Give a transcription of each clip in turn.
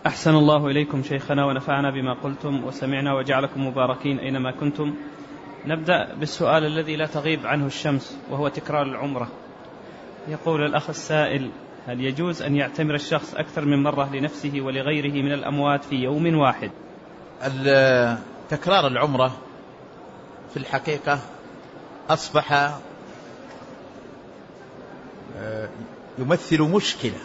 أحسن الله إليكم شيخنا ونفعنا بما قلتم وسمعنا وجعلكم مباركين أينما كنتم. نبدأ بالسؤال الذي لا تغيب عنه الشمس، وهو تكرار العمرة. يقول الأخ السائل: هل يجوز أن يعتمر الشخص أكثر من مرة لنفسه ولغيره من الأموات في يوم واحد؟ تكرار العمرة في الحقيقة أصبح يمثل مشكلة،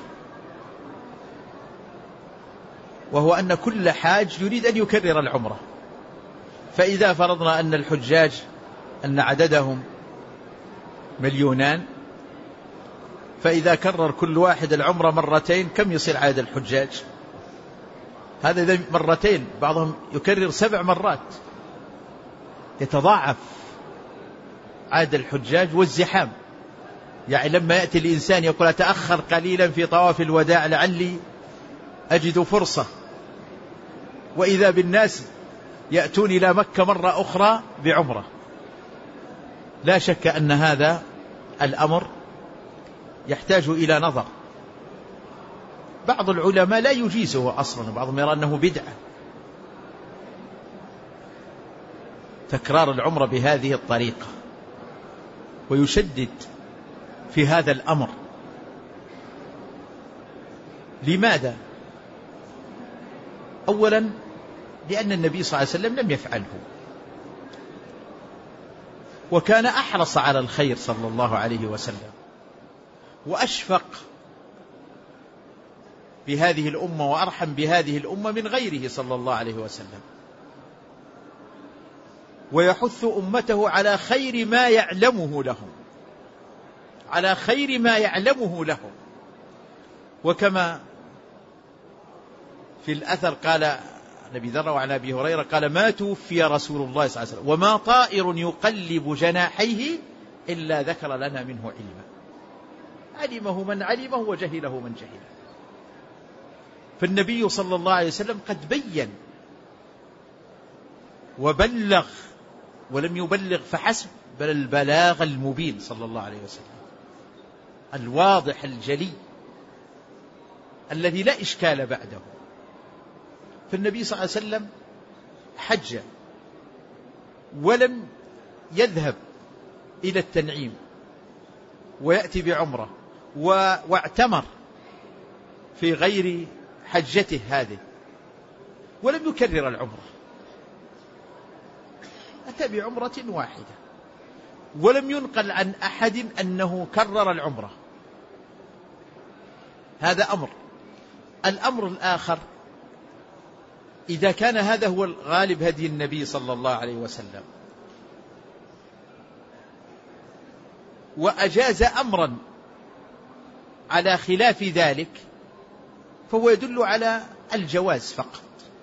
وهو أن كل حاج يريد أن يكرر العمرة. فإذا فرضنا أن الحجاج أن عددهم 2,000,000، فإذا كرر كل واحد العمرة مرتين كم يصير عدد الحجاج؟ هذا إذا مرتين، بعضهم يكرر 7 مرات، يتضاعف عدد الحجاج والزحام. يعني لما يأتي الإنسان يقول أتأخر قليلا في طواف الوداع لعلي أجد فرصة، وإذا بالناس يأتون إلى مكة مرة أخرى بعمرة. لا شك أن هذا الأمر يحتاج إلى نظر. بعض العلماء لا يجيزه أصلا، وبعضهم يرى أنه بدعة تكرار العمرة بهذه الطريقة، ويشدد في هذا الأمر. لماذا؟ أولا لأن النبي صلى الله عليه وسلم لم يفعله، وكان أحرص على الخير صلى الله عليه وسلم، وأشفق بهذه الأمة وأرحم بهذه الأمة من غيره صلى الله عليه وسلم، ويحث أمته على خير ما يعلمه لهم، على خير ما يعلمه لهم. وكما في الأثر قال النبي ذر وعن أبي هريرة قال: ما توفي رسول الله صلى الله عليه وسلم وما طائر يقلب جناحيه إلا ذكر لنا منه علما، علمه من علمه وجهله من جهله. فالنبي صلى الله عليه وسلم قد بين وبلغ، ولم يبلغ فحسب، بل البلاغ المبين صلى الله عليه وسلم، الواضح الجلي الذي لا إشكال بعده. فالنبي صلى الله عليه وسلم حج ولم يذهب إلى التنعيم ويأتي بعمرة، واعتمر في غير حجته هذه ولم يكرر العمرة، أتى بعمرة واحدة، ولم ينقل عن أحد أنه كرر العمرة. هذا أمر. الأمر الآخر: إذا كان هذا هو الغالب هدي النبي صلى الله عليه وسلم، وأجاز أمرا على خلاف ذلك، فهو يدل على الجواز فقط،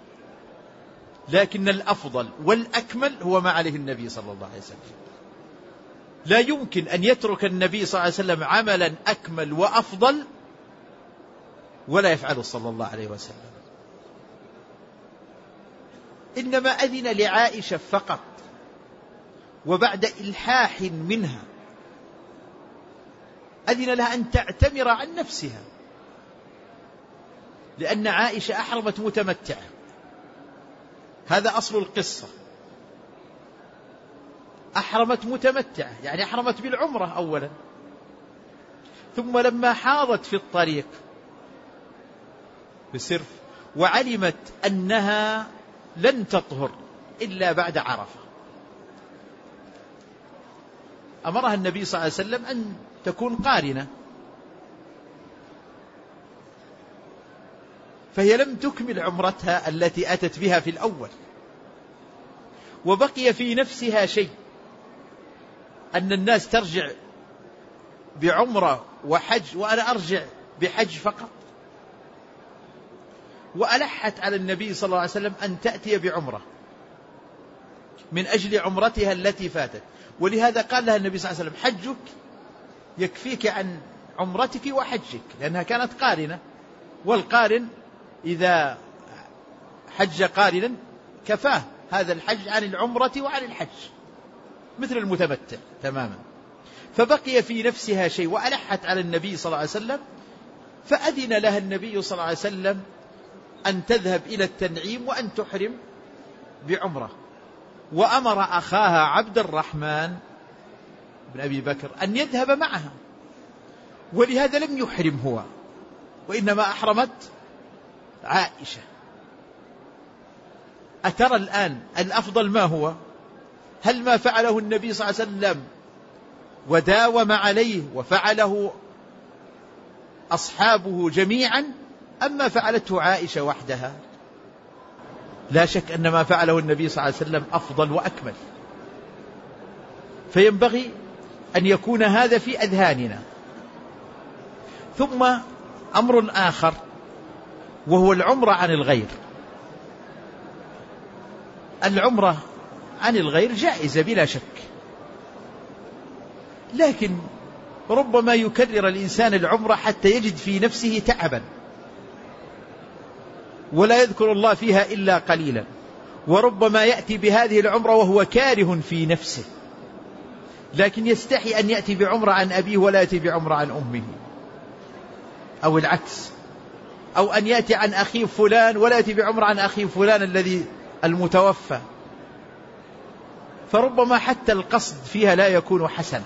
لكن الأفضل والأكمل هو ما عليه النبي صلى الله عليه وسلم. لا يمكن أن يترك النبي صلى الله عليه وسلم عملا أكمل وأفضل ولا يفعله صلى الله عليه وسلم. إنما أذن لعائشة فقط، وبعد إلحاح منها أذن لها أن تعتمر عن نفسها، لأن عائشة أحرمت متمتعة. هذا أصل القصة، أحرمت متمتعة، يعني أحرمت بالعمرة أولا، ثم لما حاضت في الطريق بسرف وعلمت أنها لن تطهر إلا بعد عرفة، أمرها النبي صلى الله عليه وسلم أن تكون قارنة، فهي لم تكمل عمرتها التي أتت بها في الأول، وبقي في نفسها شيء، أن الناس ترجع بعمرة وحج وأنا أرجع بحج فقط. وألحت على النبي صلى الله عليه وسلم أن تأتي بعمرة من أجل عمرتها التي فاتت، ولهذا قال لها النبي صلى الله عليه وسلم: حجك يكفيك عن عمرتك وحجك، لأنها كانت قارنة، والقارن إذا حج قارنا كفاه هذا الحج عن العمرة وعن الحج، مثل المتمتع تماما. فبقي في نفسها شيء، وألحت على النبي صلى الله عليه وسلم، فأذن لها النبي صلى الله عليه وسلم أن تذهب إلى التنعيم وأن تحرم بعمرة. وأمر أخاها عبد الرحمن بن أبي بكر أن يذهب معها، ولهذا لم يحرم هو، وإنما أحرمت عائشة. أترى الآن الأفضل ما هو؟ هل ما فعله النبي صلى الله عليه وسلم وداوم عليه وفعله أصحابه جميعا، أم ما فعلته عائشة وحدها؟ لا شك أن ما فعله النبي صلى الله عليه وسلم أفضل وأكمل. فينبغي أن يكون هذا في أذهاننا. ثم أمر آخر وهو العمرة عن الغير. العمرة عن الغير جائزة بلا شك، لكن ربما يكرر الإنسان العمرة حتى يجد في نفسه تعبا ولا يذكر الله فيها إلا قليلا، وربما يأتي بهذه العمرة وهو كاره في نفسه، لكن يستحي أن يأتي بعمرة عن أبيه ولا يأتي بعمرة عن أمه، أو العكس، أو أن يأتي عن أخيه فلان ولا يأتي بعمرة عن أخيه فلان الذي المتوفى. فربما حتى القصد فيها لا يكون حسنا،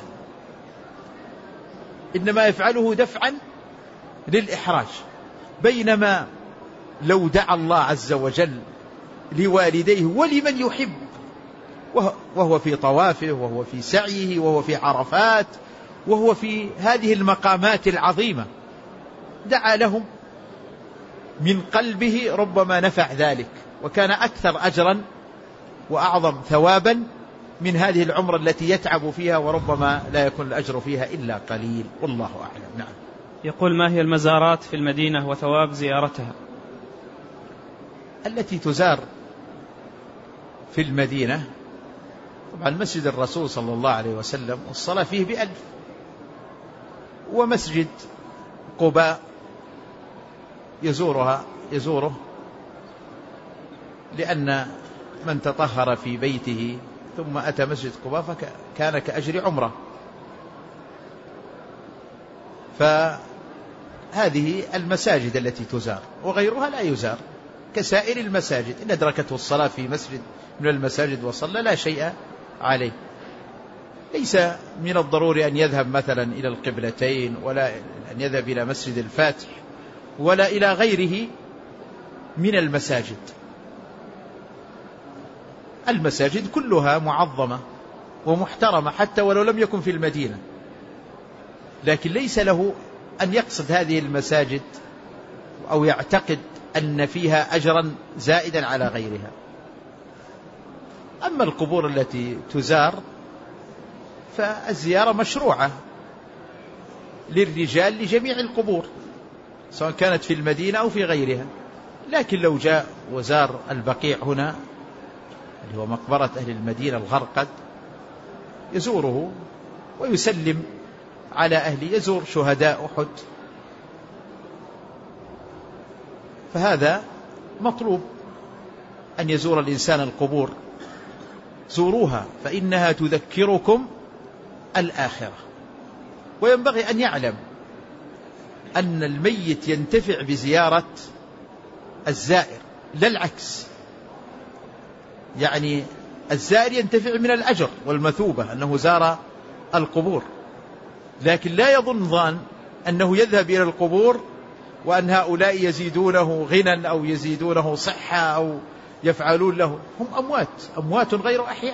إنما يفعله دفعا للإحراج. بينما لو دعا الله عز وجل لوالديه ولمن يحب وهو في طوافه وهو في سعيه وهو في عرفات وهو في هذه المقامات العظيمة، دعا لهم من قلبه، ربما نفع ذلك وكان أكثر أجرا وأعظم ثوابا من هذه العمرة التي يتعب فيها وربما لا يكون الأجر فيها إلا قليل، والله أعلم. نعم. يقول: ما هي المزارات في المدينة وثواب زيارتها؟ التي تزار في المدينة طبعا مسجد الرسول صلى الله عليه وسلم والصلاة فيه ب1000، ومسجد قباء يزوره لأن من تطهر في بيته ثم أتى مسجد قباء فكان كأجر عمره. فهذه المساجد التي تزار، وغيرها لا يزار كسائر المساجد. إن أدركته الصلاة في مسجد من المساجد وصلى لا شيء عليه. ليس من الضروري أن يذهب مثلا إلى القبلتين، ولا أن يذهب إلى مسجد الفاتح، ولا إلى غيره من المساجد. المساجد كلها معظمة ومحترمة حتى ولو لم يكن في المدينة، لكن ليس له أن يقصد هذه المساجد أو يعتقد أن فيها أجرا زائدا على غيرها. أما القبور التي تزار فالزيارة مشروعة للرجال لجميع القبور سواء كانت في المدينة أو في غيرها. لكن لو جاء وزار البقيع هنا اللي هو مقبرة أهل المدينة الغرقد يزوره ويسلم على أهله، يزور شهداء أحد، فهذا مطلوب أن يزور الإنسان القبور. زوروها فإنها تذكركم الآخرة. وينبغي أن يعلم أن الميت ينتفع بزيارة الزائر لا العكس، يعني الزائر ينتفع من الأجر والمثوبة أنه زار القبور، لكن لا يظن ظان أنه يذهب إلى القبور وأن هؤلاء يزيدونه غنى أو يزيدونه صحة أو يفعلون له. هم أموات غير أحياء،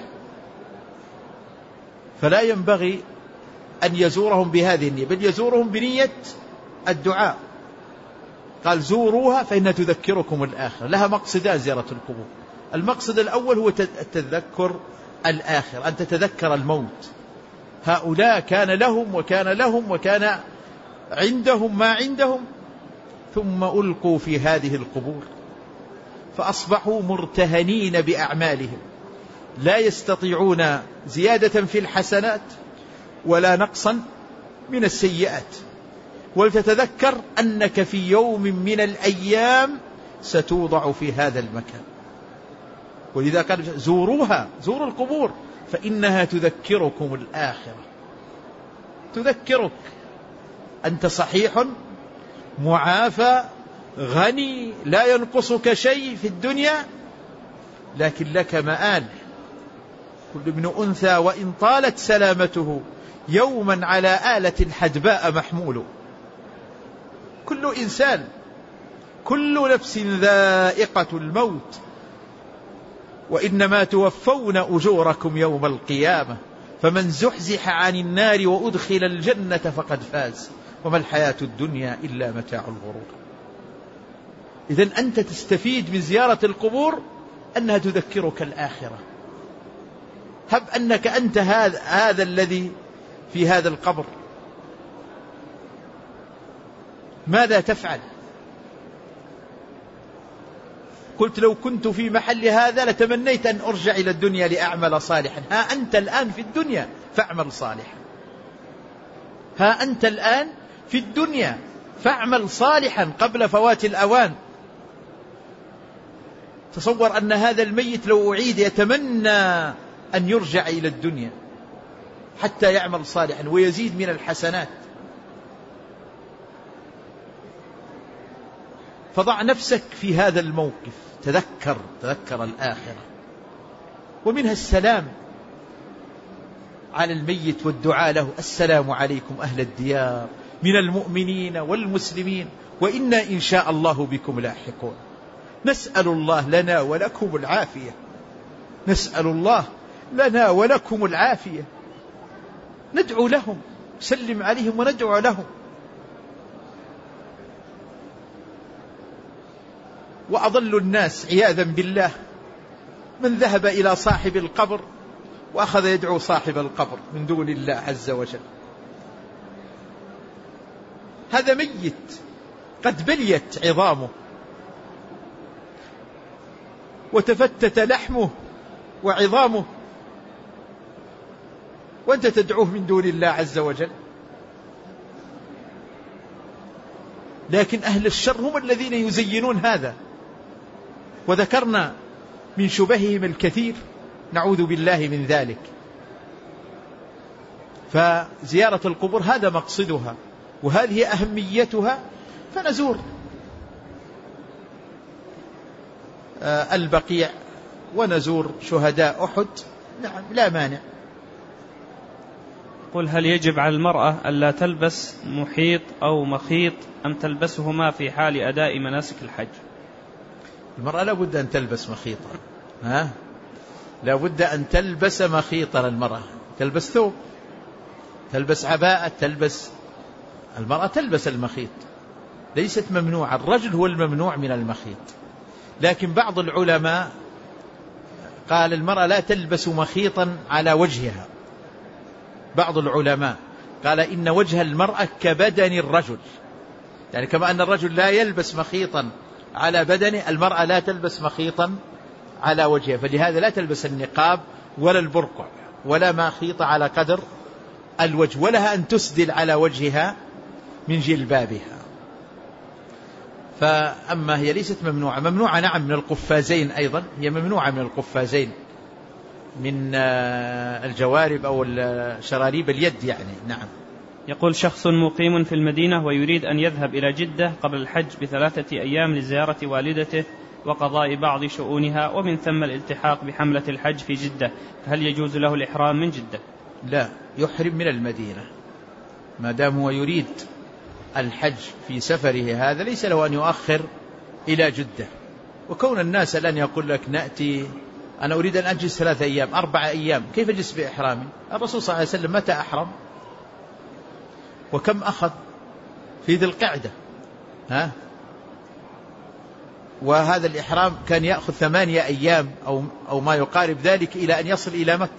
فلا ينبغي أن يزورهم بهذه النية، بل يزورهم بنية الدعاء. قال: زوروها فإنها تذكركم الآخرة. لها مقصدان زيارة القبور. المقصد الأول هو التذكر الآخر، أن تتذكر الموت. هؤلاء كان لهم وكان لهم وكان عندهم ما عندهم، ثم ألقوا في هذه القبور فأصبحوا مرتهنين بأعمالهم، لا يستطيعون زيادة في الحسنات ولا نقصا من السيئات. ولتتذكر أنك في يوم من الأيام ستوضع في هذا المكان. ولذا قال: زوروها، زوروا القبور فإنها تذكركم الآخرة. تذكرك أنت صحيح معافى غني لا ينقصك شيء في الدنيا، لكن لك مآل. كل ابن أنثى وإن طالت سلامته يوما على آلة حدباء محمول. كل إنسان، كل نفس ذائقة الموت، وإنما توفون أجوركم يوم القيامة، فمن زحزح عن النار وأدخل الجنة فقد فاز، وما الحياة الدنيا إلا متاع الغرور. إذن أنت تستفيد من زيارة القبور أنها تذكرك الآخرة. هب أنك أنت هذا الذي في هذا القبر، ماذا تفعل؟ قلت لو كنت في محل هذا لتمنيت أن أرجع إلى الدنيا لأعمل صالحا. ها أنت الآن في الدنيا فاعمل صالحا. ها أنت الآن في الدنيا فاعمل صالحا قبل فوات الأوان. تصور أن هذا الميت لو أعيد يتمنى أن يرجع إلى الدنيا حتى يعمل صالحا ويزيد من الحسنات. فضع نفسك في هذا الموقف، تذكر الآخرة. ومنها السلام على الميت والدعاء له: السلام عليكم أهل الديار من المؤمنين والمسلمين وإنا إن شاء الله بكم لاحقون. نسأل الله لنا ولكم العافية، نسأل الله لنا ولكم العافية. ندعو لهم، سلم عليهم وندعو لهم. وأضل الناس عياذا بالله من ذهب إلى صاحب القبر وأخذ يدعو صاحب القبر من دون الله عز وجل. هذا ميت قد بليت عظامه وتفتت لحمه وعظامه، وأنت تدعوه من دون الله عز وجل. لكن أهل الشر هم الذين يزينون هذا، وذكرنا من شبههم الكثير، نعوذ بالله من ذلك. فزيارة القبور هذا مقصدها وهذه أهميتها. فنزور البقيع ونزور شهداء أحد، نعم لا مانع. قل: هل يجب على المرأة ألا تلبس محيط أو مخيط أم تلبسهما في حال أداء مناسك الحج؟ المرأة لا بد أن تلبس مخيطا، لا بد أن تلبس مخيطا. المرأة تلبس ثوب، تلبس عباءة، المرأة تلبس المخيط، ليست ممنوعة. الرجل هو الممنوع من المخيط. لكن بعض العلماء قال المرأة لا تلبس مخيطا على وجهها. بعض العلماء قال إن وجه المرأة كبدن الرجل، يعني كما أن الرجل لا يلبس مخيطا على بدنه، المرأة لا تلبس مخيطا على وجهها. فلهذا لا تلبس النقاب ولا البرقع ولا مخيط على قدر الوجه، ولها أن تسدل على وجهها من جلبابها. فأما هي ليست ممنوعة. ممنوعة نعم من القفازين، أيضا هي ممنوعة من القفازين، من الجوارب أو شراريب اليد يعني. نعم. يقول: شخص مقيم في المدينة ويريد أن يذهب إلى جدة قبل الحج ب3 أيام لزيارة والدته وقضاء بعض شؤونها، ومن ثم الالتحاق بحملة الحج في جدة، فهل يجوز له الإحرام من جدة؟ لا، يحرم من المدينة ما دام هو يريد الحج في سفره هذا، ليس له أن يؤخر إلى جدة. وكون الناس الآن يقول لك نأتي أنا أريد أن أجلس 3 أيام 4 أيام، كيف أجلس بإحرامي؟ الرسول صلى الله عليه وسلم متى أحرم؟ وكم أخذ في ذي القعدة؟ وهذا الإحرام كان يأخذ 8 أيام أو ما يقارب ذلك إلى أن يصل إلى مكة.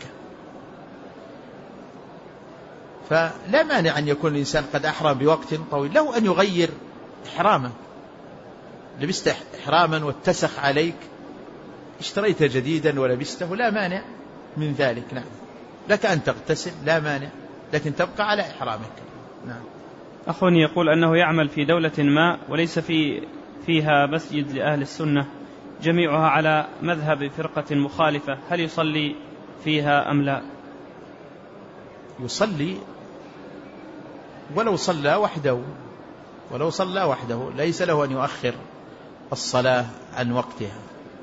فلا مانع أن يكون الإنسان قد أحرم بوقت طويل، له أن يغير إحرامه. لبست إحراما واتسخ عليك، اشتريت جديدا ولبسته، لا مانع من ذلك. نعم، لك أن تغتسل لا مانع، لكن تبقى على إحرامك. نعم. أخ يقول أنه يعمل في دولة ما وليس فيها مسجد لأهل السنة جميعها على مذهب فرقة مخالفة، هل يصلي فيها أم لا؟ يصلي ولو صلى وحده، ولو صلى وحده ليس له أن يؤخر الصلاة عن وقتها،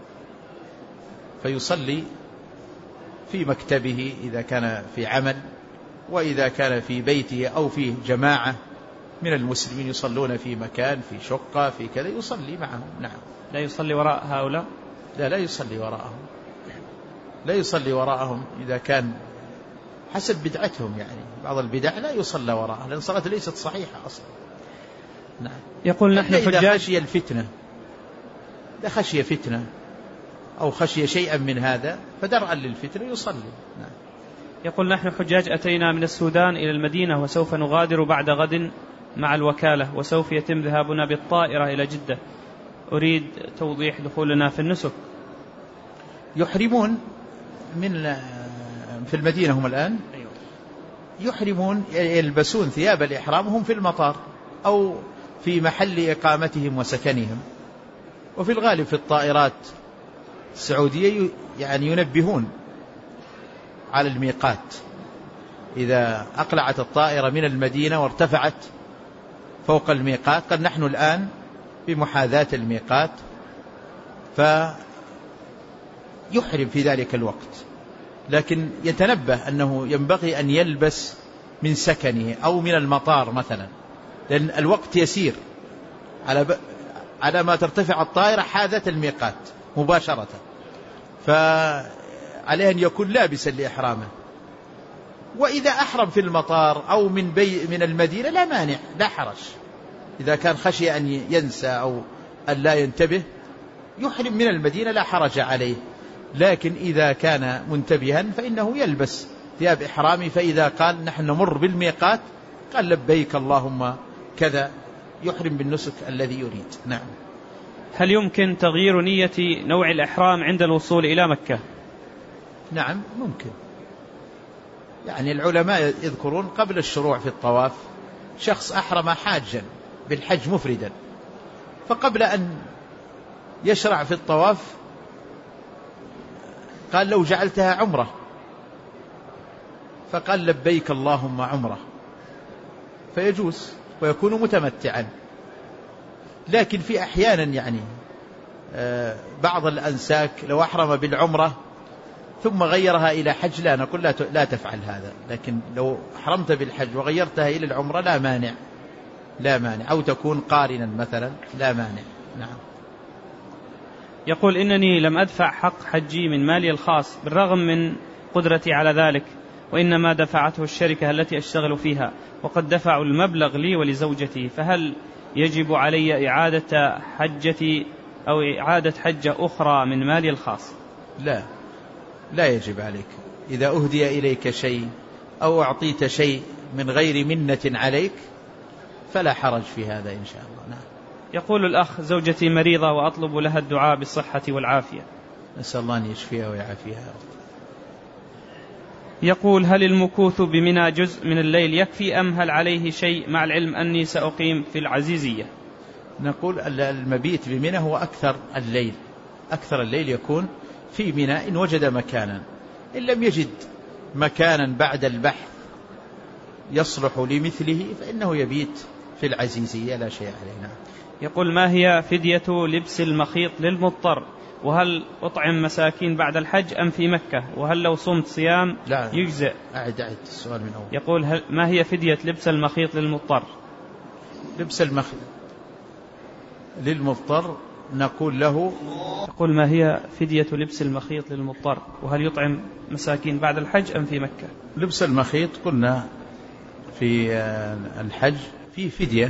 فيصلي في مكتبه إذا كان في عمل، وإذا كان في بيته أو في جماعة من المسلمين يصلون في مكان في شقة في كذا يصلي معهم. نعم. لا يصلي وراء هؤلاء؟ لا يصلي وراءهم، لا يصلي وراءهم إذا كان حسب بدعتهم، يعني بعض البدع لا يصلى وراءها لأن الصلاة ليست صحيحة أصلا. نعم. يقول نحن حجاج إذا خشي الفتنة، إذا خشي فتنة أو خشي شيئا من هذا فدرءا للفتنة يصلي. نعم. يقول نحن حجاج أتينا من السودان إلى المدينة وسوف نغادر بعد غد مع الوكالة، وسوف يتم ذهابنا بالطائرة إلى جدة، أريد توضيح دخولنا في النسك. يحرمون من في المدينة هم الآن يحرمون، يلبسون ثياب الإحرام هم في المطار أو في محل إقامتهم وسكنهم، وفي الغالب في الطائرات السعودية يعني ينبهون على الميقات، إذا أقلعت الطائرة من المدينة وارتفعت فوق الميقات قال نحن الآن بمحاذاة الميقات، فيحرم في ذلك الوقت، لكن يتنبه أنه ينبغي أن يلبس من سكنه أو من المطار مثلا، لأن الوقت يسير على ما ترتفع الطائرة حاذت الميقات مباشرة، فعليه أن يكون لابسا لإحرامه. وإذا أحرم في المطار أو من المدينة لا مانع، لا حرج، إذا كان خشي أن ينسى أو أن لا ينتبه يحرم من المدينة لا حرج عليه، لكن إذا كان منتبها فإنه يلبس ثياب إحرامي، فإذا قال نحن نمر بالميقات قال لبيك اللهم كذا يحرم بالنسك الذي يريد. نعم. هل يمكن تغيير نية نوع الإحرام عند الوصول إلى مكة؟ نعم ممكن، يعني العلماء يذكرون قبل الشروع في الطواف شخص أحرم حاجا بالحج مفردا، فقبل أن يشرع في الطواف قال لو جعلتها عمرة، فقال لبيك اللهم عمرة، فيجوز ويكون متمتعا. لكن في أحيانا يعني بعض الأنساك لو أحرم بالعمرة ثم غيرها إلى حج لا نقول لا تفعل هذا، لكن لو أحرمت بالحج وغيرتها إلى العمرة لا مانع، أو تكون قارنا مثلا لا مانع. نعم. يقول إنني لم أدفع حق حجي من مالي الخاص بالرغم من قدرتي على ذلك، وإنما دفعته الشركة التي أشتغل فيها، وقد دفعوا المبلغ لي ولزوجتي، فهل يجب علي إعادة حجتي أو إعادة حجة أخرى من مالي الخاص؟ لا يجب عليك. إذا أهدي إليك شيء أو أعطيت شيء من غير منة عليك فلا حرج في هذا إن شاء الله. نعم. يقول الأخ زوجتي مريضة وأطلب لها الدعاء بالصحة والعافية. نسأل الله أن يشفيها ويعافيها. يقول هل المكوث بمنى جزء من الليل يكفي أم هل عليه شيء، مع العلم أني سأقيم في العزيزية؟ نقول المبيت بمنى هو أكثر الليل يكون في منى إن وجد مكانا، إن لم يجد مكانا بعد البحث يصلح لمثله فإنه يبيت في العزيزية لا شيء عليه. نعم. يقول ما هي فدية لبس المخيط للمضطر، وهل أطعم مساكين بعد الحج أم في مكة، وهل لو صمت صيام يجزئ؟ أعد السؤال من أول. يقول ما هي فدية لبس المخيط للمضطر؟ لبس المخيط للمضطر نقول له، يقول ما هي فدية لبس المخيط للمضطر، وهل يطعم مساكين بعد الحج أم في مكة؟ لبس المخيط قلنا في الحج في فدية،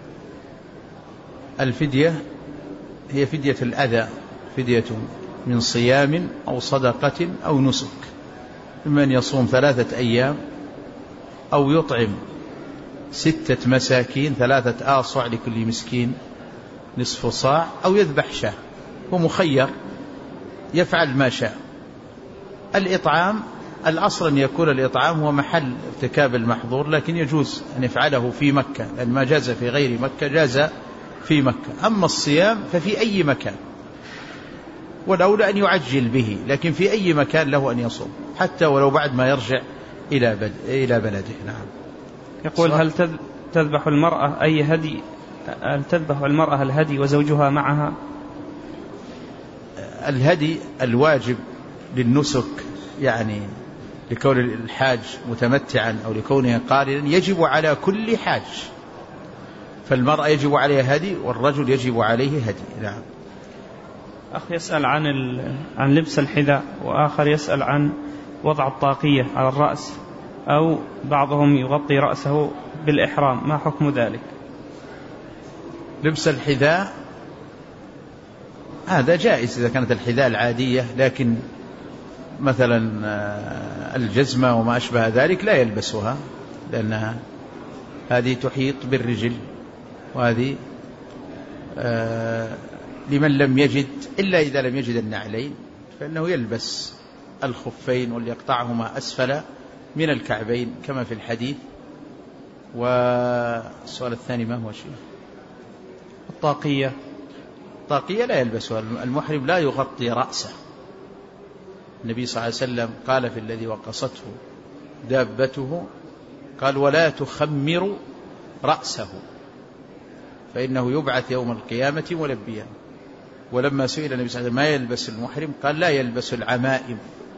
الفدية هي فدية الأذى، فدية من صيام أو صدقة أو نسك، إما أن يصوم 3 أيام أو يطعم 6 مساكين 3 آصع لكل مسكين نصف صاع، أو يذبح شاة، ومخير يفعل ما شاء. الإطعام الأصل أن يكون الإطعام هو محل ارتكاب المحظور، لكن يجوز أن يفعله في مكة، لأن ما جاز في غير مكة جاز في مكة. أما الصيام ففي أي مكان، ولولا أن يعجل به، لكن في أي مكان له أن يصوم حتى ولو بعد ما يرجع إلى بلده. نعم. يقول هل تذبح المرأة أي هدي هل تذبح المرأة الهدي وزوجها معها؟ الهدي الواجب للنسك، يعني لكون الحاج متمتعا أو لكونه قارنا، يجب على كل حاج، فالمرأة يجب عليها هدي والرجل يجب عليه هدي. نعم. أخ يسأل عن لبس الحذاء، وآخر يسأل عن وضع الطاقية على الرأس، أو بعضهم يغطي رأسه بالإحرام، ما حكم ذلك؟ لبس الحذاء هذا جائز إذا كانت الحذاء العادية، لكن مثلا الجزمة وما أشبه ذلك لا يلبسها، لأنها هذه تحيط بالرجل، وهذه لمن لم يجد، إلا إذا لم يجد النعلين فإنه يلبس الخفين وليقطعهما أسفل من الكعبين كما في الحديث. والسؤال الثاني ما هو شيء؟ الطاقية لا يلبسها المحرم، لا يغطي رأسه. النبي صلى الله عليه وسلم قال في الذي وقصته دابته، قال ولا تخمر رأسه فإنه يبعث يوم القيامة ملبيا. ولما سئل النبي صلى الله عليه وسلم ما يلبس المحرم قال لا يلبس العمائم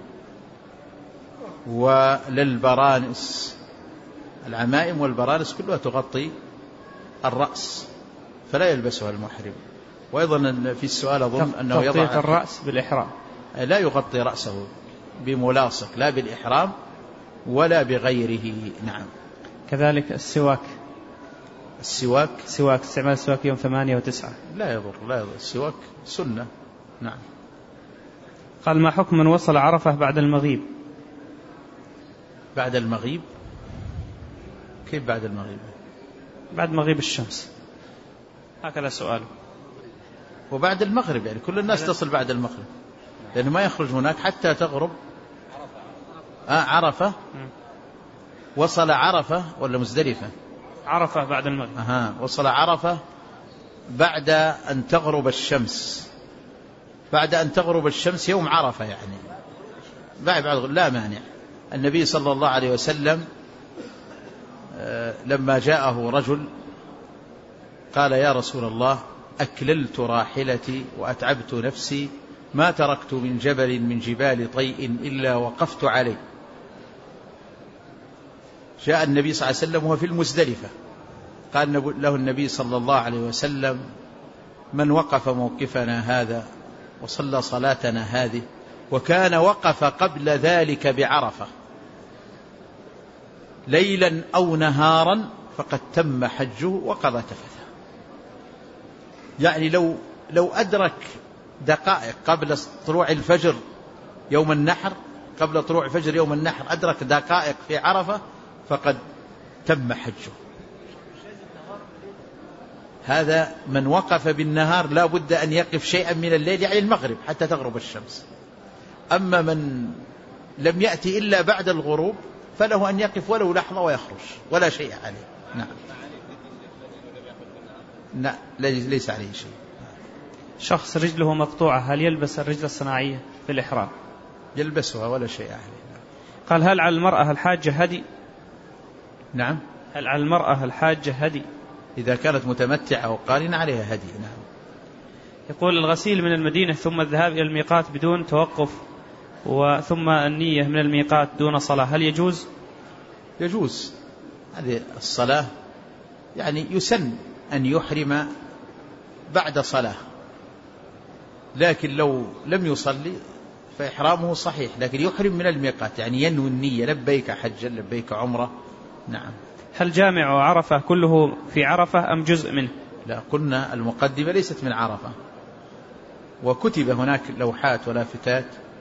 ولا البرانس، العمائم والبرانس كلها تغطي الرأس فلا يلبسها المحرم. وأيضا في السؤال أظن أنه يضع الرأس بالإحرام، لا يغطي رأسه بملاصق لا بالإحرام ولا بغيره. نعم. كذلك السواك استعمال السواك يوم 8 و9 لا يضر السواك سنة. نعم. قال ما حكم من وصل عرفة بعد المغيب؟ بعد المغيب كيف بعد المغيب؟ بعد مغيب الشمس، هكذا سؤاله. وبعد المغرب يعني كل الناس تصل بعد المغرب، لأنه ما يخرج هناك حتى تغرب. عرفة وصل عرفة ولا مزدلفة؟ عرفة بعد المغرب. وصل عرفة بعد أن تغرب الشمس، بعد أن تغرب الشمس يوم عرفة، يعني بعد لا مانع. النبي صلى الله عليه وسلم لما جاءه رجل قال يا رسول الله أكللت راحلتي وأتعبت نفسي، ما تركت من جبل من جبال طيء إلا وقفت عليه. جاء النبي صلى الله عليه وسلم وهو في المزدلفة، قال له النبي صلى الله عليه وسلم من وقف موقفنا هذا وصلى صلاتنا هذه وكان وقف قبل ذلك بعرفة ليلا أو نهارا فقد تم حجه وقضى تفثه. يعني لو أدرك دقائق قبل طلوع الفجر يوم النحر، قبل طلوع الفجر يوم النحر أدرك دقائق في عرفة فقد تم حجه. هذا من وقف بالنهار لا بد أن يقف شيئا من الليل، يعني المغرب حتى تغرب الشمس. أما من لم يأتي إلا بعد الغروب فله أن يقف ولو لحظة ويخرج ولا شيء عليه. نعم ليس عليه شيء. شخص رجله مقطوعة هل يلبس الرجل الصناعية في الإحرام؟ يلبسها ولا شيء عليه. قال هل على المرأة الحاجة هدي؟ نعم. هل على المرأة الحاجة هدي؟ إذا كانت متمتعة أو قارنة عليها هدي. نعم. يقول الغسيل من المدينة ثم الذهاب إلى الميقات بدون توقف وثم النية من الميقات دون صلاة، هل يجوز؟ يجوز. هذه الصلاة يعني يسن أن يحرم بعد صلاة، لكن لو لم يصلي فإحرامه صحيح، لكن يحرم من الميقات، يعني ينوي النية لبيك حجا لبيك عمرة. نعم. هل جامع عرفة كله في عرفة أم جزء منه؟ لا، قلنا المقدمة ليست من عرفة، وكتب هناك لوحات ولافتات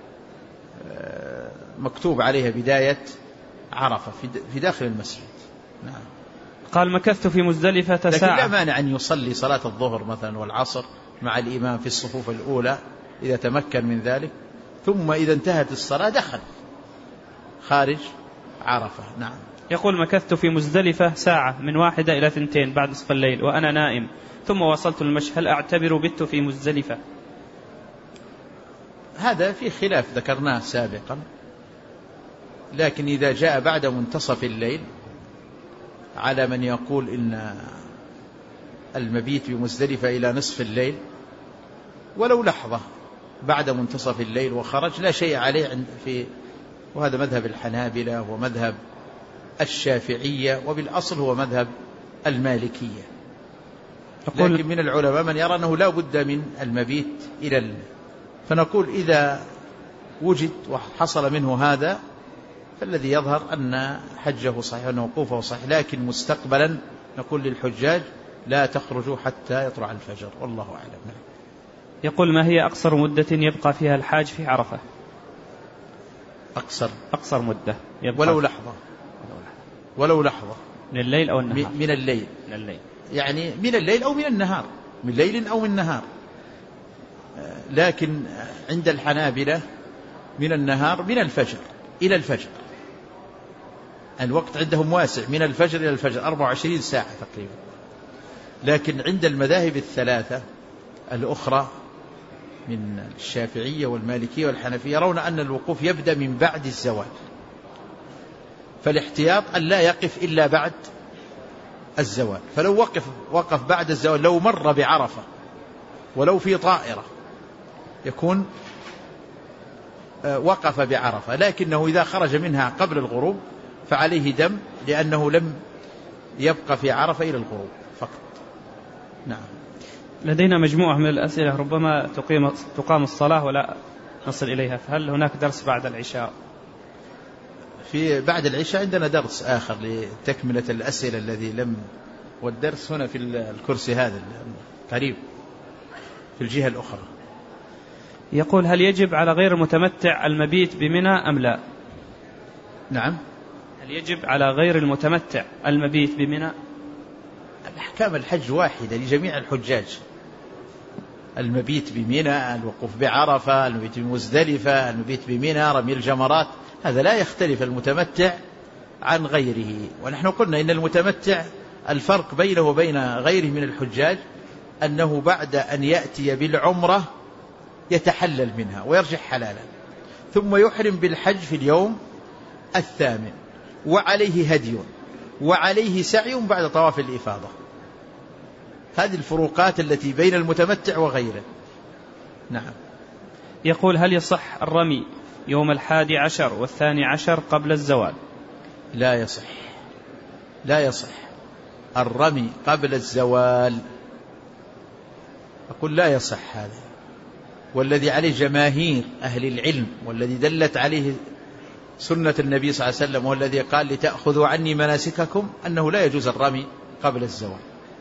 مكتوب عليها بداية عرفة في داخل المسجد. نعم. قال مكثت في مزدلفة ساعة. لكن لا مانع أن يصلي صلاة الظهر مثلا والعصر مع الإمام في الصفوف الأولى إذا تمكن من ذلك، ثم إذا انتهت الصلاة دخل خارج عرفة. نعم. يقول مكثت في مزدلفة ساعة من 1 إلى 2 بعد نصف الليل وأنا نائم، ثم وصلت المشي، هل أعتبر بت في مزدلفة؟ هذا في خلاف ذكرناه سابقا، لكن إذا جاء بعد منتصف الليل على من يقول إن المبيت بمزدلفة إلى نصف الليل ولو لحظة بعد منتصف الليل وخرج لا شيء عليه وهذا مذهب الحنابلة ومذهب الشافعية، وبالأصل هو مذهب المالكية. لكن من العلماء من يرى أنه لا بد من المبيت إلى الليل، فنقول إذا وجد وحصل منه هذا فالذي يظهر أن حجه صحيح وأن وقوفه صحيح، لكن مستقبلا نقول للحجاج لا تخرجوا حتى يطلع الفجر، والله أعلم. يقول: ما هي أقصر مدة يبقى فيها الحاج في عرفة؟ أقصر مدة يبقى ولو لحظة من الليل أو النهار؟ من الليل يعني من الليل أو من النهار، من ليل أو من نهار. لكن عند الحنابلة من النهار من الفجر إلى الفجر، الوقت عندهم واسع، من الفجر إلى الفجر 24 ساعة تقريبا. لكن عند المذاهب الثلاثة الأخرى من الشافعية والمالكية والحنفية يرون أن الوقوف يبدأ من بعد الزوال، فالاحتياط أن لا يقف إلا بعد الزوال. فلو وقف بعد الزوال، لو مر بعرفة ولو في طائرة يكون وقف بعرفة، لكنه إذا خرج منها قبل الغروب فعليه دم، لأنه لم يبقى في عرفة إلى الغروب فقط. نعم. لدينا مجموعة من الأسئلة ربما تقام الصلاة ولا نصل إليها، فهل هناك درس بعد العشاء؟ بعد العشاء عندنا درس آخر لتكملة الأسئلة الذي لم، والدرس هنا في الكرسي هذا قريب في الجهة الأخرى. يقول: هل يجب على غير المتمتع المبيت بمنى أم لا؟ نعم. هل يجب على غير المتمتع المبيت بمنى؟ الأحكام الحج واحدة لجميع الحجاج، المبيت بمنى، الوقوف بعرفة، المبيت بمزدلفة، المبيت بمنى، رمي الجمرات، هذا لا يختلف المتمتع عن غيره. ونحن قلنا إن المتمتع الفرق بينه وبين غيره من الحجاج أنه بعد أن يأتي بالعمرة يتحلل منها ويرجع حلالا، ثم يحرم بالحج في اليوم 8، وعليه هدي وعليه سعي بعد طواف الإفاضة. هذه الفروقات التي بين المتمتع وغيره. نعم. يقول: هل يصح الرمي يوم 11 و12 قبل الزوال؟ لا يصح الرمي قبل الزوال، أقول لا يصح هذا، والذي عليه جماهير أهل العلم والذي دلت عليه سنة النبي صلى الله عليه وسلم والذي قال لتأخذوا عني مناسككم أنه لا يجوز الرمي قبل الزوال.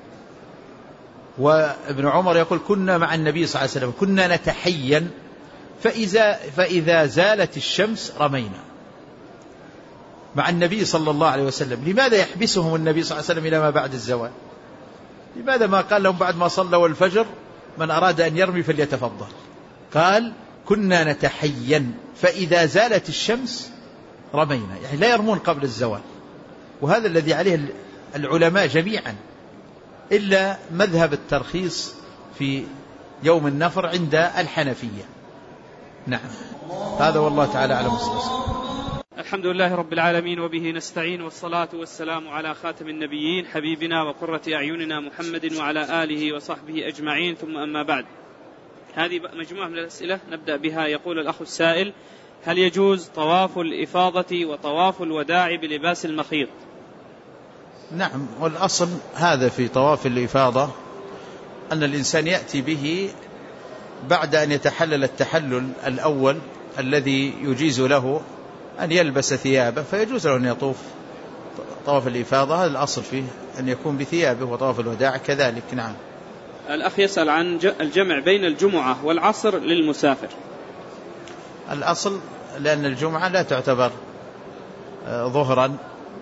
وابن عمر يقول: كنا مع النبي صلى الله عليه وسلم كنا نتحين فإذا زالت الشمس رمينا مع النبي صلى الله عليه وسلم. لماذا يحبسهم النبي صلى الله عليه وسلم إلى ما بعد الزوال؟ لماذا ما قال لهم بعد ما صلوا الفجر من أراد أن يرمي فليتفضل؟ قال: كنا نتحين فإذا زالت الشمس رمينا، يعني لا يرمون قبل الزوال. وهذا الذي عليه العلماء جميعا، إلا مذهب الترخيص في يوم النفر عند الحنفية. نعم. هذا والله تعالى أعلم. الحمد لله رب العالمين، وبه نستعين، والصلاة والسلام على خاتم النبيين حبيبنا وقرة أعيننا محمد وعلى آله وصحبه أجمعين، ثم أما بعد. هذه مجموعة من الأسئلة نبدأ بها. يقول الأخ السائل: هل يجوز طواف الإفاضة وطواف الوداع بلباس المخيط؟ نعم، والأصل هذا في طواف الإفاضة أن الإنسان يأتي به بعد أن يتحلل التحلل الأول الذي يجيز له أن يلبس ثيابه، فيجوز له أن يطوف طواف الإفاضة، هذا الأصل فيه أن يكون بثيابه، وطواف الوداع كذلك. نعم. الأخ يسأل عن الجمع بين الجمعة والعصر للمسافر. الأصل لأن الجمعة لا تعتبر ظهرا،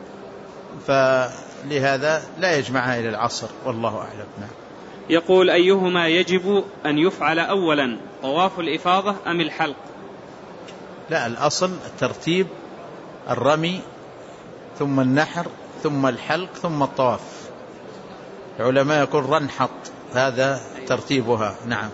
فلهذا لا يجمعها إلى العصر، والله أعلم. نعم. يقول: أيهما يجب أن يفعل أولا، طواف الإفاضة أم الحلق؟ لا، الأصل الترتيب: الرمي ثم النحر ثم الحلق ثم الطواف. العلماء يقول رنحط، هذا ترتيبها. نعم.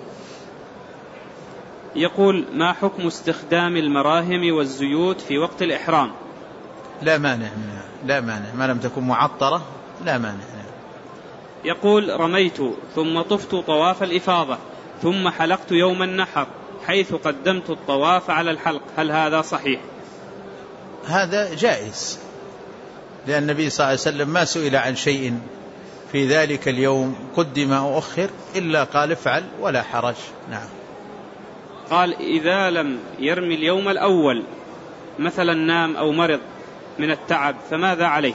يقول: ما حكم استخدام المراهم والزيوت في وقت الإحرام؟ لا مانع منها، لا مانع، ما لم تكن معطرة لا مانع. يقول: رميت ثم طفت طواف الإفاضة ثم حلقت يوم النحر حيث قدمت الطواف على الحلق، هل هذا صحيح؟ هذا جائز، لأن النبي صلى الله عليه وسلم ما سئل عن شيء في ذلك اليوم قدم أو أخر إلا قال افعل ولا حرج. نعم. قال: إذا لم يرمي اليوم الأول مثلا نام أو مرض من التعب فماذا عليه؟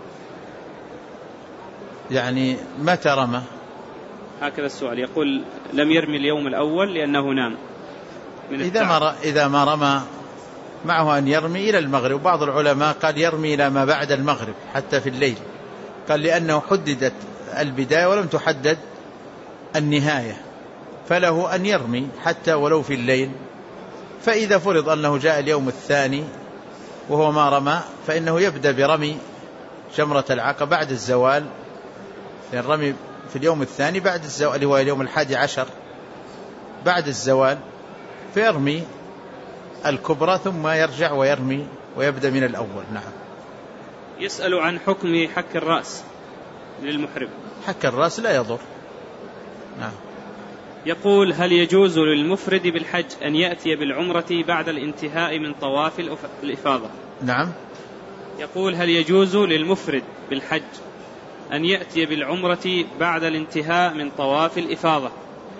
يعني متى رمى؟ هكذا السؤال. يقول: لم يرمي اليوم الأول لأنه نام من التعب. إذا ما رمى معه أن يرمي إلى المغرب. بعض العلماء قال يرمي إلى ما بعد المغرب حتى في الليل، قال لأنه حددت البداية ولم تحدد النهاية، فله أن يرمي حتى ولو في الليل. فإذا فرض أنه جاء اليوم الثاني وهو ما رمى فإنه يبدأ برمي جمرة العقبة بعد الزوال، لأن الرمي في اليوم الثاني بعد الزوال اللي هو اليوم 11 بعد الزوال، فيرمي الكبرى ثم يرجع ويرمي ويبدأ من الأول. نعم. يسأل عن حكم حك الرأس للمحرم. حك الرأس لا يضر. نعم. يقول: هل يجوز للمفرد بالحج أن يأتي بالعمرة بعد الانتهاء من طواف الإفاضة؟ نعم. يقول: هل يجوز للمفرد بالحج أن يأتي بالعمرة بعد الانتهاء من طواف الإفاضة؟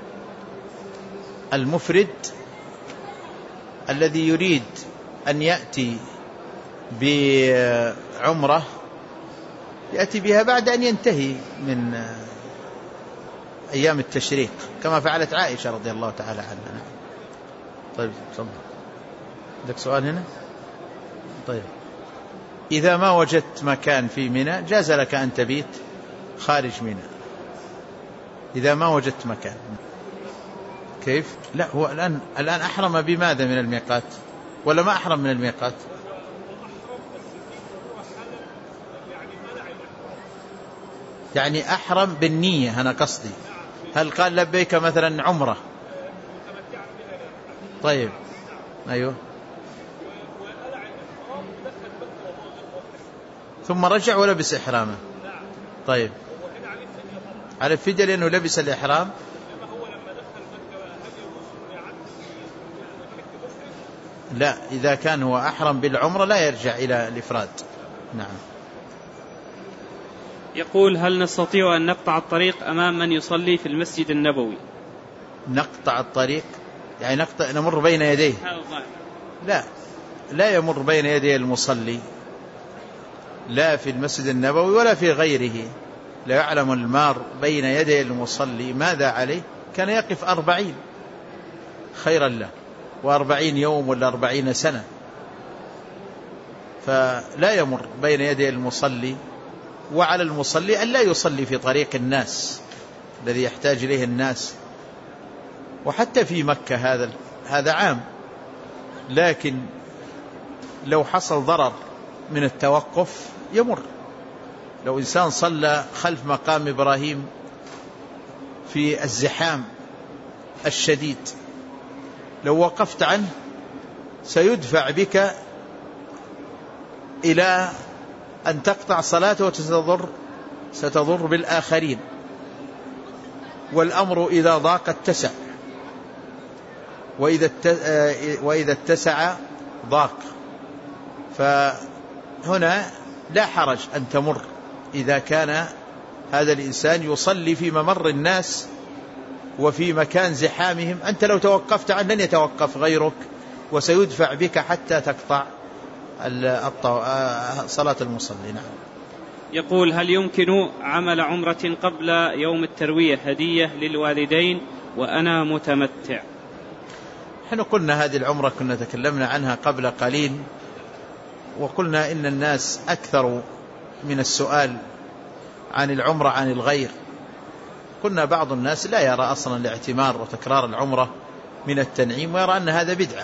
المفرد الذي يريد أن يأتي بعمرة يأتي بها بعد أن ينتهي من أيام التشريق كما فعلت عائشة رضي الله تعالى عنها. طيب تفضل. عندك سؤال هنا؟ طيب. إذا ما وجدت مكان في منى جاز لك أن تبيت خارج منى إذا ما وجدت مكان. كيف؟ لا، هو الآن أحرم بماذا من الميقات ولا ما أحرم من الميقات؟ يعني أحرم بالنية، أنا قصدي هل قال لبيك مثلا عمرة؟ طيب. أيوه. ثم رجع ولبس إحرامه. طيب. على الفدية لأنه لبس الإحرام. لا، إذا كان هو أحرم بالعمرة لا يرجع إلى الإفراد. نعم. يقول: هل نستطيع أن نقطع الطريق أمام من يصلي في المسجد النبوي؟ نقطع الطريق يعني نمر بين يديه؟ لا يمر بين يدي المصلي لا في المسجد النبوي ولا في غيره. لا يعلم المار بين يدي المصلي ماذا عليه، كان يقف 40 خيرا له، و40 يوم ولا 40 سنة، فلا يمر بين يدي المصلي. وعلى المصلي أن لا يصلي في طريق الناس الذي يحتاج إليه الناس. وحتى في مكة هذا عام، لكن لو حصل ضرر من التوقف يمر. لو إنسان صلى خلف مقام إبراهيم في الزحام الشديد، لو وقفت عنه سيدفع بك إلى أن تقطع صلاته وستضر بالآخرين. والأمر إذا ضاق اتسع، وإذا اتسع ضاق. فهنا لا حرج أن تمر إذا كان هذا الإنسان يصلي في ممر الناس وفي مكان زحامهم. أنت لو توقفت عنه لن يتوقف غيرك وسيدفع بك حتى تقطع صلاة المصلي. نعم. يقول: هل يمكن عمل عمرة قبل يوم التروية هدية للوالدين وأنا متمتع؟ نحن قلنا هذه العمرة كنا تكلمنا عنها قبل قليل، وقلنا إن الناس أكثر من السؤال عن العمرة عن الغير. قلنا بعض الناس لا يرى أصلا الاعتمار وتكرار العمرة من التنعيم، ويرى أن هذا بدعة.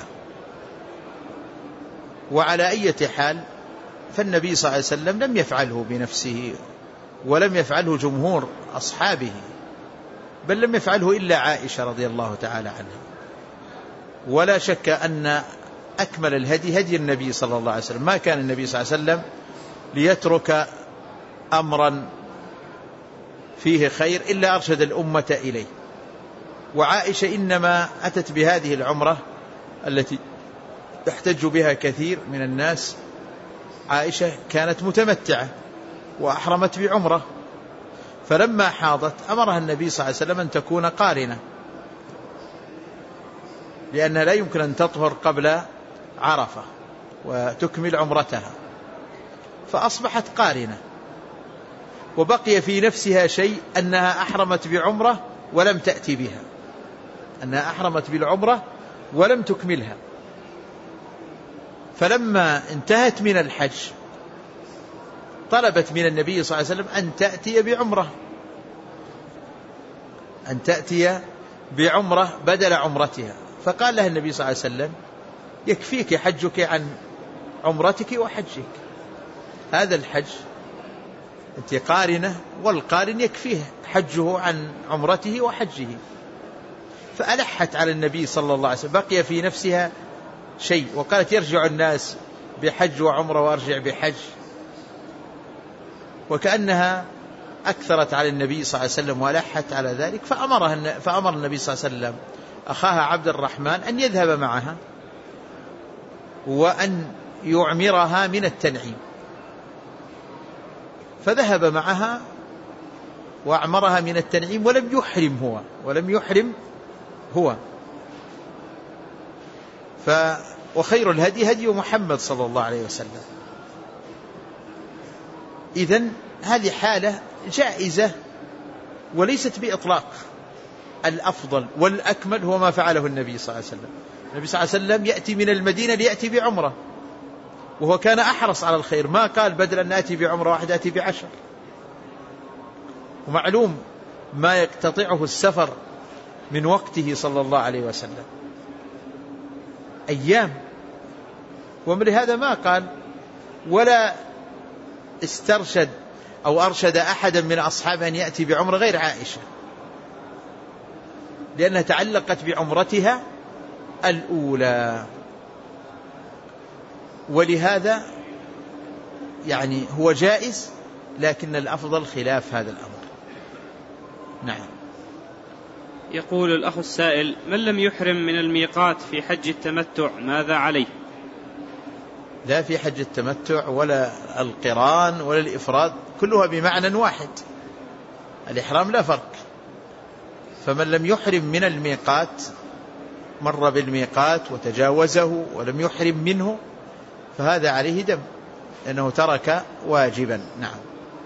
وعلى أي حال فالنبي صلى الله عليه وسلم لم يفعله بنفسه ولم يفعله جمهور أصحابه، بل لم يفعله إلا عائشة رضي الله تعالى عنها. ولا شك أن أكمل الهدي هدي النبي صلى الله عليه وسلم. ما كان النبي صلى الله عليه وسلم ليترك أمرا فيه خير إلا أرشد الأمة إليه. وعائشة إنما أتت بهذه العمرة التي يحتج بها كثير من الناس. عائشة كانت متمتعة وأحرمت بعمرة، فلما حاضت أمرها النبي صلى الله عليه وسلم أن تكون قارنة، لأنها لا يمكن أن تطهر قبل عرفة وتكمل عمرتها، فأصبحت قارنة. وبقي في نفسها شيء أنها أحرمت بعمرة ولم تأتي بها، أنها أحرمت بالعمرة ولم تكملها. فلما انتهت من الحج طلبت من النبي صلى الله عليه وسلم أن تأتي بعمرة، أن تأتي بعمرة بدل عمرتها. فقال لها النبي صلى الله عليه وسلم: يكفيك حجك عن عمرتك وحجك، هذا الحج أنت قارنة، والقارن يكفيه حجه عن عمرته وحجه. فألحت على النبي صلى الله عليه وسلم، بقي في نفسها شيء، وقالت: يرجع الناس بحج وعمرة وأرجع بحج، وكأنها أكثرت على النبي صلى الله عليه وسلم وألحت على ذلك. فأمر النبي صلى الله عليه وسلم أخاها عبد الرحمن أن يذهب معها وأن يعمرها من التنعيم، فذهب معها وأعمرها من التنعيم ولم يحرم هو. وخير الهدي هدي محمد صلى الله عليه وسلم. إذن هذه حالة جائزة وليست بإطلاق. الأفضل والأكمل هو ما فعله النبي صلى الله عليه وسلم. النبي صلى الله عليه وسلم يأتي من المدينة ليأتي بعمرة، وهو كان أحرص على الخير، ما قال بدل أن أتي بعمرة واحدة أتي ب10. ومعلوم ما يقتطعه السفر من وقته صلى الله عليه وسلم أيام، ومن هذا ما قال ولا استرشد أو أرشد أحدا من أصحابه أن يأتي بعمرة غير عائشة، لأنها تعلقت بعمرتها الأولى. ولهذا يعني هو جائز، لكن الأفضل خلاف هذا الأمر. نعم. يقول الأخ السائل: من لم يحرم من الميقات في حج التمتع ماذا عليه؟ لا في حج التمتع ولا القران ولا الإفراد، كلها بمعنى واحد، الإحرام لا فرق. فمن لم يحرم من الميقات، مر بالميقات وتجاوزه ولم يحرم منه، فهذا عليه دم، لأنه ترك واجبا. نعم.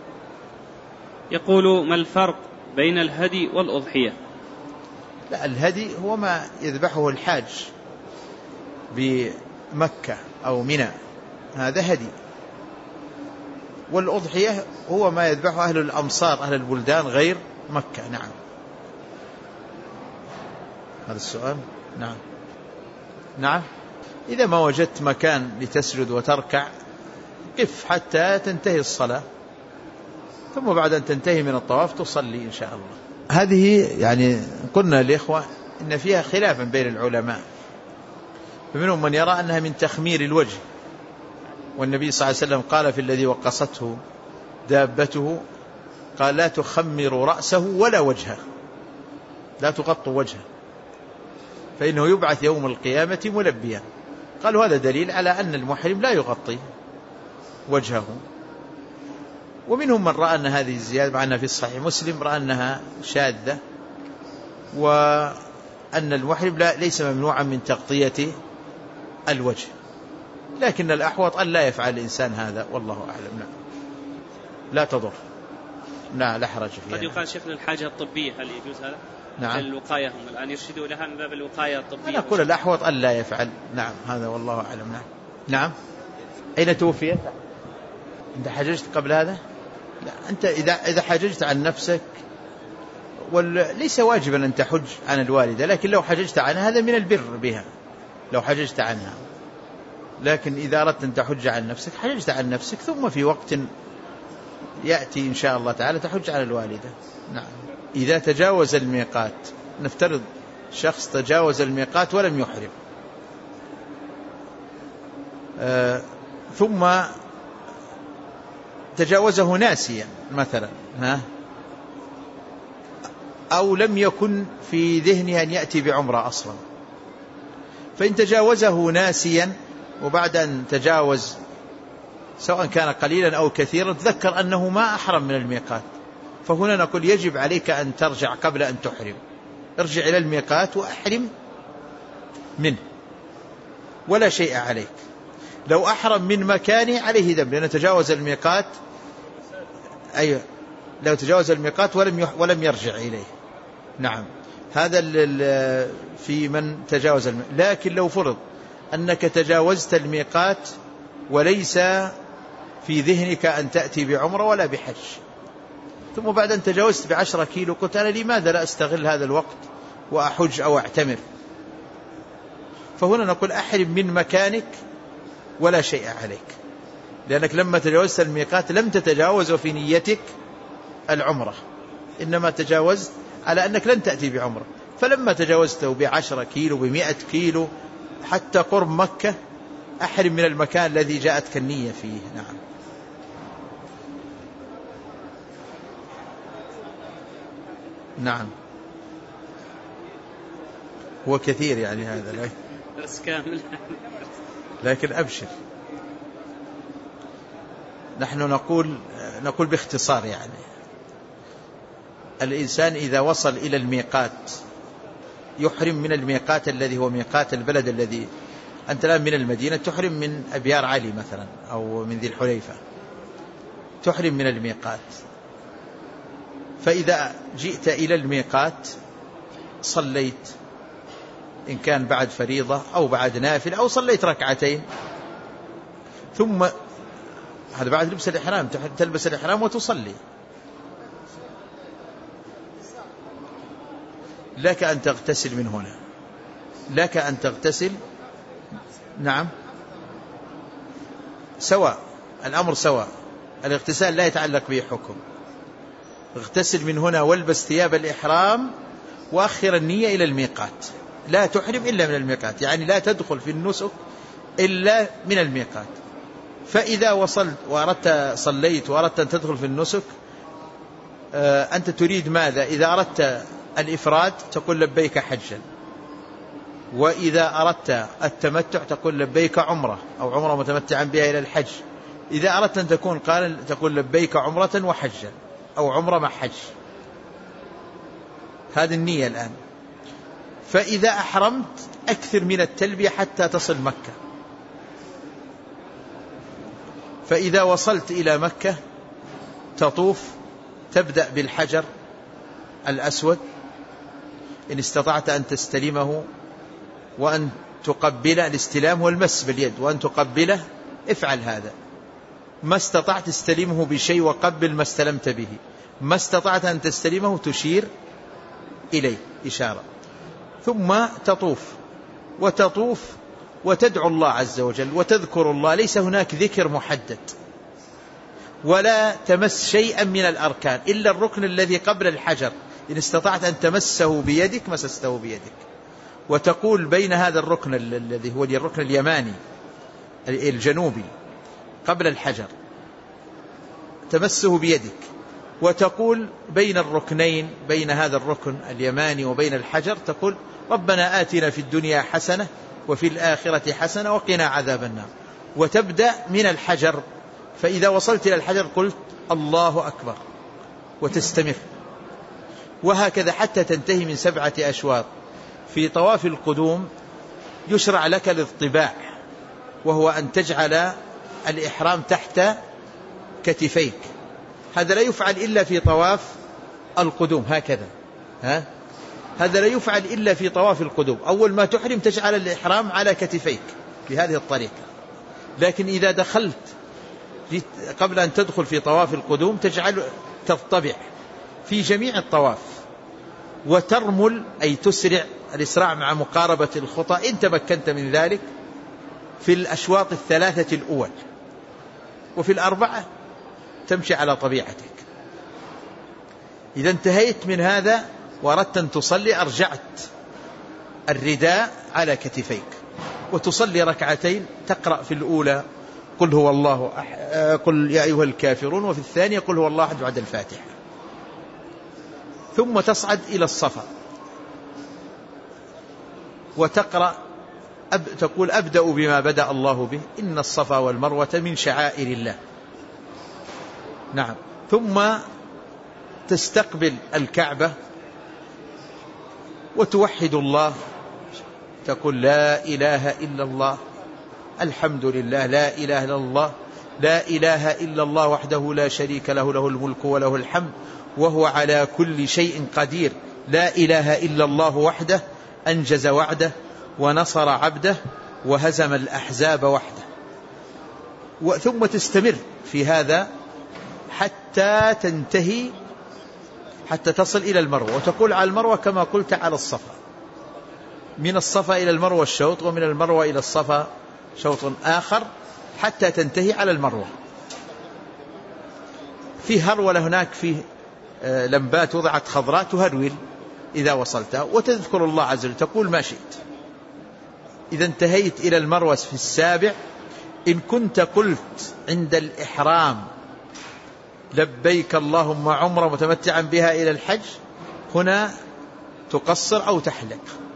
يقول: ما الفرق بين الهدي والأضحية؟ لا، الهدي هو ما يذبحه الحاج بمكة أو منى، هذا هدي. والأضحية هو ما يذبحه أهل الأمصار، أهل البلدان غير مكة. نعم. هذا السؤال. نعم. نعم. إذا ما وجدت مكان لتسجد وتركع قف حتى تنتهي الصلاة، ثم بعد أن تنتهي من الطواف تصلي إن شاء الله. هذه يعني قلنا للإخوة إن فيها خلافا بين العلماء، فمنهم من يرى أنها من تخمير الوجه، والنبي صلى الله عليه وسلم قال في الذي وقصته دابته، قال: لا تخمروا رأسه ولا وجهه، لا تغطوا وجهه، فإنه يبعث يوم القيامة ملبيا. قالوا هذا دليل على أن المحرم لا يغطي وجهه. ومنهم من رأى أن هذه الزيادة، مع أنها في الصحيح مسلم، رأى أنها شاذة، وأن المحرم ليس ممنوعا من تغطية الوجه، لكن الأحوط أن لا يفعل الإنسان هذا، والله أعلم. نعم. لا تضر، لا حرج فيها. قد يقال شيخنا الحاجة الطبية، هل يجوز هذا؟ نعم. الوقاية هم الآن يرشدوا لها من باب الوقاية الطبية. أنا أقول الأحوط أن لا يفعل. نعم، هذا والله أعلم. نعم. نعم. أين توفيت؟ أنت حججت قبل هذا؟ لا، أنت إذا حججت عن نفسك، وليس واجبا أن تحج عن الوالدة، لكن لو حججت عنها هذا من البر بها لو حججت عنها. لكن إذا أردت أن تحج عن نفسك حججت عن نفسك، ثم في وقت يأتي إن شاء الله تعالى تحج على الوالدة. نعم. إذا تجاوز الميقات، نفترض شخص تجاوز الميقات ولم يحرم، ثم تجاوزه ناسيا مثلا، أو لم يكن في ذهنه أن يأتي بعمرة أصلا. فإن تجاوزه ناسيا وبعد أن تجاوز سواء كان قليلا أو كثيرا تذكر أنه ما أحرم من الميقات، فهنا نقول يجب عليك أن ترجع قبل أن تحرم، ارجع إلى الميقات وأحرم منه ولا شيء عليك. لو أحرم من مكانه عليه ذنب لأنه تجاوز الميقات. أيوة، لو تجاوز الميقات ولم يرجع إليه. نعم، هذا في من تجاوز الميقات. لكن لو فرض أنك تجاوزت الميقات وليس في ذهنك أن تأتي بعمرة ولا بحج، ثم بعد أن تجاوزت ب10 كيلو قلت أنا لماذا لا أستغل هذا الوقت وأحج أو أعتمر، فهنا نقول أحرم من مكانك ولا شيء عليك، لأنك لما تجاوزت الميقات لم تتجاوز في نيتك العمرة، إنما تجاوزت على أنك لن تأتي بعمرة. فلما تجاوزته ب10 كيلو ب100 كيلو حتى قرب مكة أحرم من المكان الذي جاءتك النية فيه. نعم. نعم، هو كثير يعني هذا بس كامل. لكن أبشر، نحن نقول باختصار يعني الإنسان إذا وصل إلى الميقات يحرم من الميقات الذي هو ميقات البلد الذي أنت الآن من المدينة تحرم من أبيار علي مثلا أو من ذي الحليفة، تحرم من الميقات. فإذا جئت إلى الميقات صليت إن كان بعد فريضة أو بعد نافل أو صليت ركعتين، ثم هذا بعد لبس الإحرام، تلبس الإحرام وتصلي. لك أن تغتسل من هنا، لك أن تغتسل. نعم، سواء، الأمر سواء، الاغتسال لا يتعلق به حكم. اغتسل من هنا والبس ثياب الإحرام وأخر النية إلى الميقات، لا تحرم إلا من الميقات، يعني لا تدخل في النسك إلا من الميقات. فإذا وصلت وأردت صليت وأردت أن تدخل في النسك أنت تريد ماذا؟ إذا أردت الإفراد تقول لبيك حجا، وإذا أردت التمتع تقول لبيك عمرة أو عمرة متمتعا بها إلى الحج. إذا أردت أن تكون قارن تقول لبيك عمرة وحجا أو عمرة مع حج. هذه النية الآن. فإذا أحرمت أكثر من التلبية حتى تصل مكة. فإذا وصلت إلى مكة تطوف، تبدأ بالحجر الأسود إن استطعت أن تستلمه وأن تقبله، الاستلام والمس باليد، وأن تقبله افعل هذا. ما استطعت استلمه بشيء وقبل ما استلمت به، ما استطعت أن تستلمه تشير إليه إشارة. ثم تطوف وتدعو الله عز وجل وتذكر الله، ليس هناك ذكر محدد، ولا تمس شيئا من الأركان إلا الركن الذي قبل الحجر، إن استطعت أن تمسه بيدك مسسته بيدك، وتقول بين هذا الركن الذي هو الركن اليماني الجنوبي قبل الحجر تمسه بيدك، وتقول بين الركنين، بين هذا الركن اليماني وبين الحجر تقول ربنا آتنا في الدنيا حسنة وفي الآخرة حسنة وقنا عذاب النار، وتبدأ من الحجر. فإذا وصلت إلى الحجر قلت الله أكبر وتستمر، وهكذا حتى تنتهي من 7 أشواط. في طواف القدوم يشرع لك الاضطباع، وهو أن تجعل الإحرام تحت كتفيك. هذا لا يفعل إلا في طواف القدوم، هكذا هذا لا يفعل إلا في طواف القدوم. أول ما تحرم تجعل الإحرام على كتفيك بهذه الطريقة. لكن إذا دخلت قبل أن تدخل في طواف القدوم تضطبع في جميع الطواف، وترمل أي تسرع، الإسراع مع مقاربة الخطى إن تمكنت من ذلك، في الأشواط 3 الأول، وفي 4 تمشي على طبيعتك. إذا انتهيت من هذا وأردت أن تصلي أرجعت الرداء على كتفيك وتصلي ركعتين، تقرأ في الأولى قل هو الله قل يا أيها الكافرون، وفي الثانية قل هو الله أحد بعد الفاتحة. ثم تصعد إلى الصفا وتقرأ تقول أبدأ بما بدأ الله به إن الصفا والمروة من شعائر الله. نعم. ثم تستقبل الكعبة وتوحد الله، تقول لا إله إلا الله، الحمد لله، لا إله إلا الله، لا إله إلا الله وحده لا شريك له، له الملك وله الحمد وهو على كل شيء قدير، لا إله إلا الله وحده أنجز وعده ونصر عبده وهزم الأحزاب وحده. ثم تستمر في هذا حتى تنتهي، حتى تصل إلى المروة، وتقول على المروة كما قلت على الصفا، من الصفا إلى المروة الشوط، ومن المروة إلى الصفا شوط آخر، حتى تنتهي على المروة. في هرولة هناك، فيه لمبات وضعت خضراء تهرول إذا وصلتها، وتذكر الله عز وجل، تقول ما شئت. إذا انتهيت إلى المروة في السابع، إن كنت قلت عند الإحرام لبيك اللهم عمرة متمتعا بها إلى الحج، هنا تقصر أو تحلق،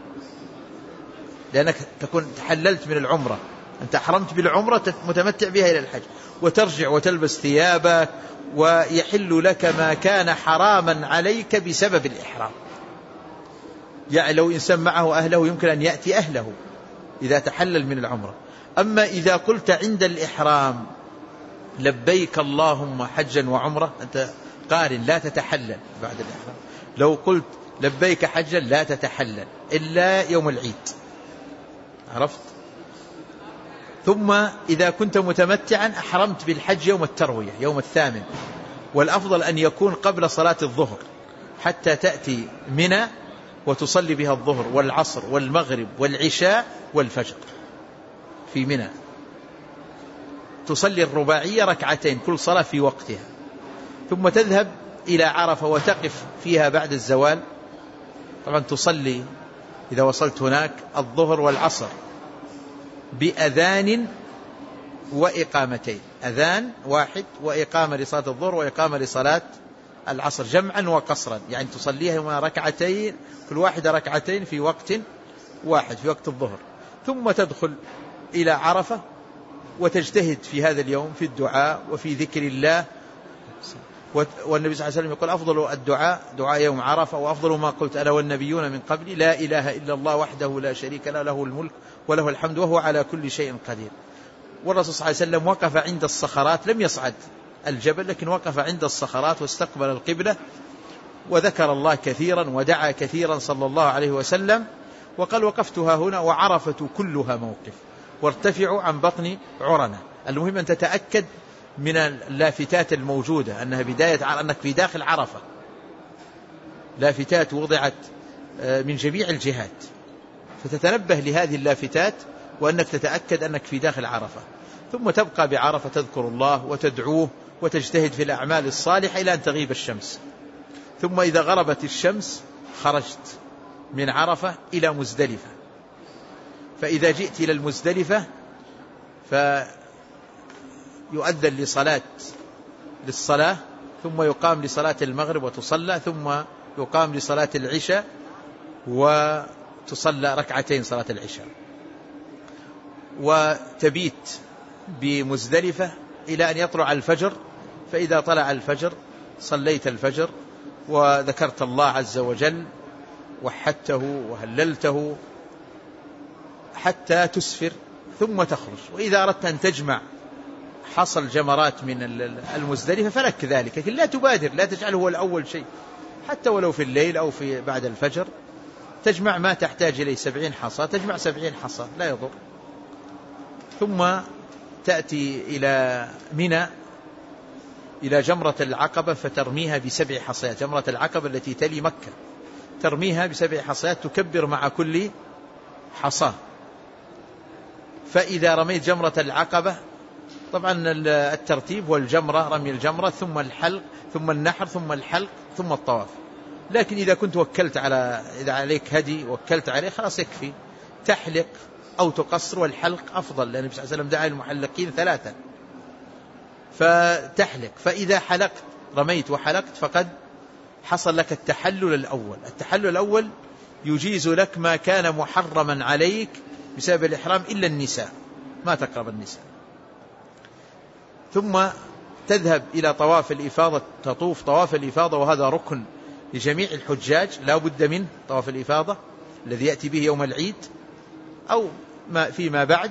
لأنك تكون تحللت من العمرة، أنت أحرمت بالعمرة متمتع بها إلى الحج، وترجع وتلبس ثيابك، ويحل لك ما كان حراما عليك بسبب الإحرام. يعني لو إنسان معه أهله يمكن أن يأتي أهله إذا تحلل من العمرة. أما إذا قلت عند الإحرام لبيك اللهم حجا وعمرة، أنت قارن لا تتحلل بعد الإحرام. لو قلت لبيك حجا لا تتحلل إلا يوم العيد، عرفت؟ ثم إذا كنت متمتعا أحرمت بالحج يوم التروية، يوم الثامن، والأفضل أن يكون قبل صلاة الظهر، حتى تأتي منى وتصلي بها الظهر والعصر والمغرب والعشاء والفجر في منى. تصلي الرباعية ركعتين كل صلاة في وقتها، ثم تذهب إلى عرفة وتقف فيها بعد الزوال. طبعا تصلي إذا وصلت هناك الظهر والعصر بأذان وإقامتين، أذان واحد وإقامة لصلاة الظهر وإقامة لصلاة العصر جمعا وقصرا، يعني تصليها ركعتين كل واحدة ركعتين في وقت واحد في وقت الظهر. ثم تدخل إلى عرفة وتجتهد في هذا اليوم في الدعاء وفي ذكر الله. والنبي صلى الله عليه وسلم يقول أفضل الدعاء دعاء يوم عرفة، وأفضل ما قلت أنا والنبيون من قبلي لا إله إلا الله وحده لا شريك له، له الملك وله الحمد وهو على كل شيء قدير. والرسول صلى الله عليه وسلم وقف عند الصخرات، لم يصعد الجبل لكن وقف عند الصخرات واستقبل القبلة وذكر الله كثيرا ودعا كثيرا صلى الله عليه وسلم، وقال وقفتها هنا وعرفة كلها موقف وارتفعوا عن بطن عرنة. المهم أن تتأكد من اللافتات الموجودة أنها بداية، أنك في داخل عرفة، لافتات وضعت من جميع الجهات، فتتنبه لهذه اللافتات وأنك تتأكد أنك في داخل عرفة. ثم تبقى بعرفة تذكر الله وتدعوه وتجتهد في الأعمال الصالحة إلى أن تغيب الشمس. ثم إذا غربت الشمس خرجت من عرفة إلى مزدلفة. فإذا جئت إلى المزدلفة فيؤذن للصلاة، ثم يقام لصلاة المغرب وتصلى، ثم يقام لصلاة العشاء وتصلى ركعتين صلاة العشاء، وتبيت بمزدلفة إلى أن يطلع الفجر. فإذا طلع الفجر صليت الفجر وذكرت الله عز وجل وحدته وهللته حتى تسفر، ثم تخرج. وإذا أردت أن تجمع حصل جمرات من المزدلفة فلك ذلك، لكن لا تبادر، لا تجعله هو الأول شيء، حتى ولو في الليل أو في بعد الفجر تجمع ما تحتاج إليه، 70 حصى تجمع 70 حصى لا يضر. ثم تأتي إلى منى إلى جمرة العقبة فترميها ب7 حصيات، جمرة العقبة التي تلي مكة ترميها ب7 حصيات، تكبر مع كل حصى. فإذا رميت جمرة العقبة طبعا الترتيب والجمرة، رمي الجمرة ثم الحلق ثم النحر ثم الحلق ثم الطواف. لكن إذا كنت إذا عليك هدي وكلت عليه خلاص يكفي، تحلق أو تقصر، والحلق أفضل لأن النبي صلى الله عليه وسلم دعا المحلقين 3 فتحلق. فإذا حلقت رميت وحلقت فقد حصل لك التحلل الأول. التحلل الأول يجيز لك ما كان محرما عليك بسبب الإحرام إلا النساء، ما تقرب النساء. ثم تذهب إلى طواف الإفاضة، تطوف طواف الإفاضة، وهذا ركن لجميع الحجاج لا بد منه، طواف الإفاضة الذي يأتي به يوم العيد أو فيما بعد،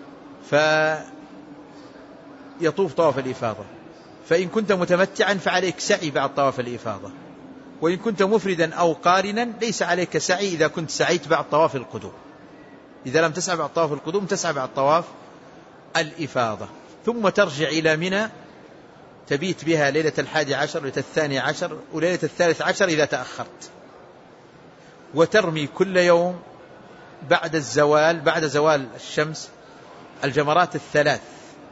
فيطوف طواف الإفاضة. فإن كنت متمتعا فعليك سعي بعد طواف الإفاضة، وإن كنت مفردا أو قارنا ليس عليك سعي إذا كنت سعيت بعد طواف القدوم. إذا لم تسعى بعد طواف القدوم تسعى بعد طواف الإفاضة. ثم ترجع إلى منى، تبيت بها ليلة 11 وليلة 12 وليلة 13 إذا تأخرت، وترمي كل يوم بعد الزوال، بعد زوال الشمس، الجمرات الثلاث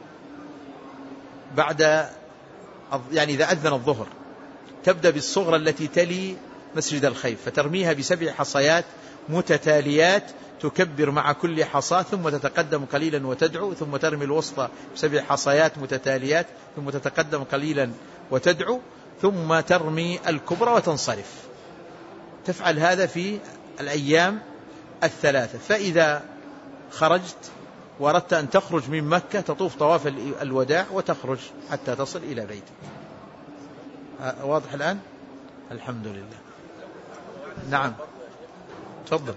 بعد، يعني إذا أذن الظهر. تبدأ بالصغرى التي تلي مسجد الخيف فترميها ب7 حصيات متتاليات، تكبر مع كل حصاة، ثم تتقدم قليلا وتدعو، ثم ترمي الوسطى ب7 حصيات متتاليات، ثم تتقدم قليلا وتدعو، ثم ترمي الكبرى وتنصرف. تفعل هذا في الأيام الثلاثة. فإذا خرجت وردت أن تخرج من مكة تطوف طواف الوداع وتخرج حتى تصل إلى بيتك. واضح الآن؟ الحمد لله. نعم تفضل.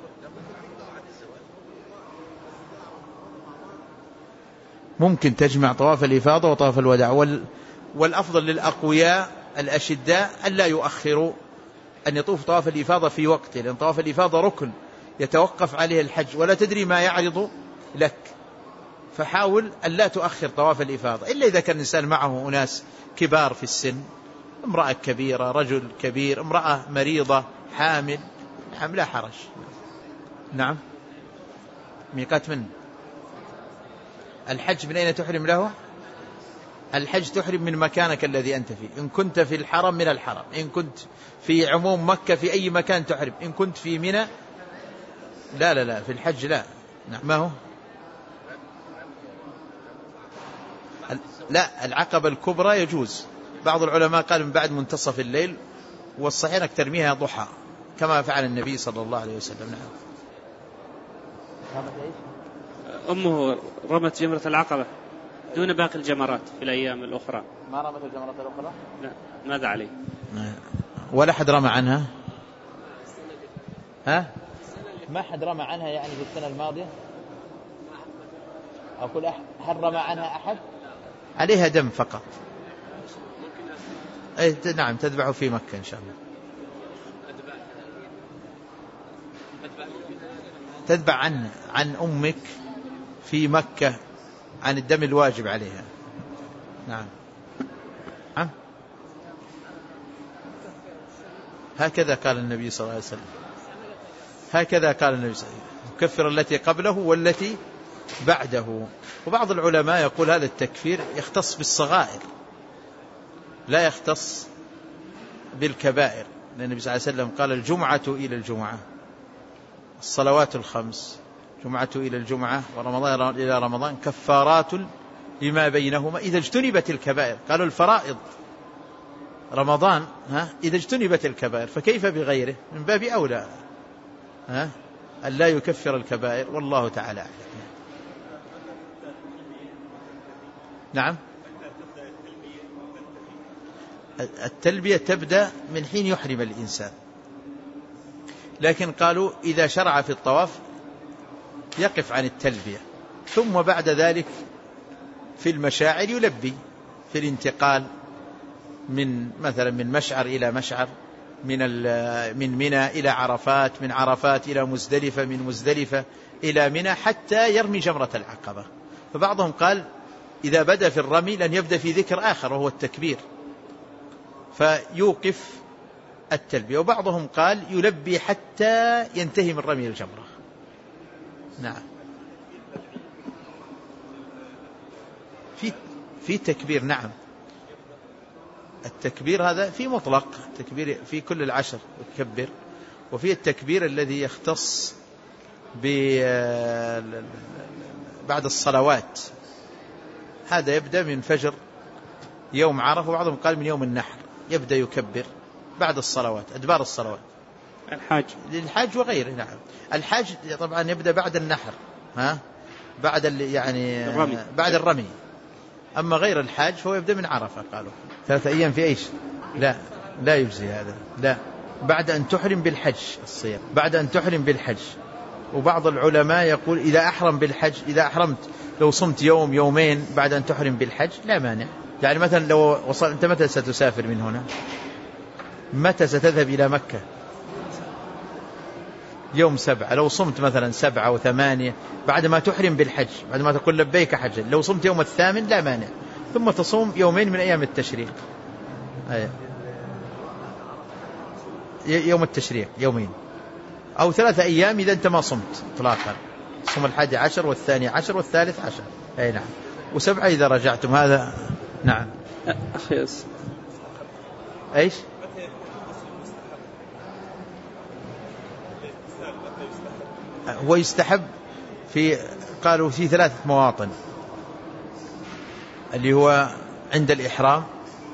ممكن تجمع طواف الإفاضة وطواف الوداع، والأفضل للأقوياء الأشداء ألا يؤخروا أن يطوف طواف الإفاضة في وقته، لأن طواف الإفاضة ركن يتوقف عليه الحج ولا تدري ما يعرض لك، فحاول أن لا تؤخر طواف الإفاضة إلا إذا كان الإنسان معه أناس كبار في السن، امرأة كبيرة، رجل كبير، امرأة مريضة، حامل، نعم لا حرج. نعم. ميقات من الحج من أين تحرم له؟ الحج تحرم من مكانك الذي أنت فيه. إن كنت في الحرم من الحرم، إن كنت في عموم مكة في أي مكان تحرم، إن كنت في منى لا في الحج لا. نعم. ما هو؟ لا، العقبة الكبرى يجوز. بعض العلماء قال من بعد منتصف الليل، والصحيح أنك ترميها ضحى كما فعل النبي صلى الله عليه وسلم. نعم. أمه رمت جمرة العقبة دون باقي الجمرات في الأيام الأخرى. ما رمت الجمرات الأخرى؟ لا. ماذا عليه؟ ولا حد رمى عنها؟ ها؟ ما حد رمى عنها يعني في السنة الماضية؟ أقول هل رمى عنها أحد؟ عليها دم فقط. نعم تذبح في مكة إن شاء الله. تذبح عن أمك في مكة عن الدم الواجب عليها. نعم. هكذا قال النبي صلى الله عليه وسلم. هكذا قال النبي صلى الله عليه وسلم: كفر التي قبله والتي بعده. وبعض العلماء يقول هذا التكفير يختص بالصغائر لا يختص بالكبائر، لأن النبي صلى الله عليه وسلم قال: الجمعة إلى الجمعة، الصلوات الخمس، جمعة إلى الجمعة، ورمضان إلى رمضان، كفارات لما بينهما إذا اجتنبت الكبائر. قالوا الفرائض رمضان إذا اجتنبت الكبائر، فكيف بغيره؟ من باب أولى أن لا يكفر الكبائر، والله تعالى أعلم. نعم. التلبية تبدأ من حين يحرم الإنسان، لكن قالوا إذا شرع في الطواف يقف عن التلبية، ثم بعد ذلك في المشاعر يلبي في الانتقال من مثلا من مشعر إلى مشعر، من منى إلى عرفات، من عرفات إلى مزدلفة، من مزدلفة إلى منى، حتى يرمي جمرة العقبة. فبعضهم قال إذا بدأ في الرمي لن يبدأ في ذكر آخر وهو التكبير، فيوقف التلبية. وبعضهم قال يلبي حتى ينتهي من رمي الجمرة. نعم. في تكبير. نعم. التكبير هذا في مطلق تكبير في كل العشر يكبر، وفي التكبير الذي يختص بعد الصلوات، هذا يبدأ من فجر يوم عرفة، وبعضهم قال من يوم النحر يبدأ يكبر بعد الصلوات، أدبار الصلوات. الحاج للحاج وغيره. نعم الحاج طبعا يبدأ بعد النحر، بعد يعني الرمي. بعد الرمي. أما غير الحاج فهو يبدأ من عرفة. قالوا 3 أيام في إيش؟ لا يجزي هذا. لا، بعد أن تحرم بالحج الصيام، بعد أن تحرم بالحج. وبعض العلماء يقول إذا أحرم بالحج، إذا أحرمت لو صمت يوم يومين بعد أن تحرم بالحج لا مانع. يعني مثلا لو وصل أنت متى ستسافر من هنا؟ متى ستذهب إلى مكة؟ يوم 7. لو صمت مثلا 7 و8 بعد ما تحرم بالحج، بعد ما تقول لبيك حجا، لو صمت يوم 8 لا مانع، ثم تصوم يومين من أيام التشريق. يوم التشريق يومين، أو 3 أيام إذا أنت ما صمت إطلاقا. صوم 11 والثاني 10 والثالث 10. أي نعم. و7 إذا رجعتم. هذا نعم. إيش؟ هو يستحب قالوا في 3 مواطن، اللي هو عند الإحرام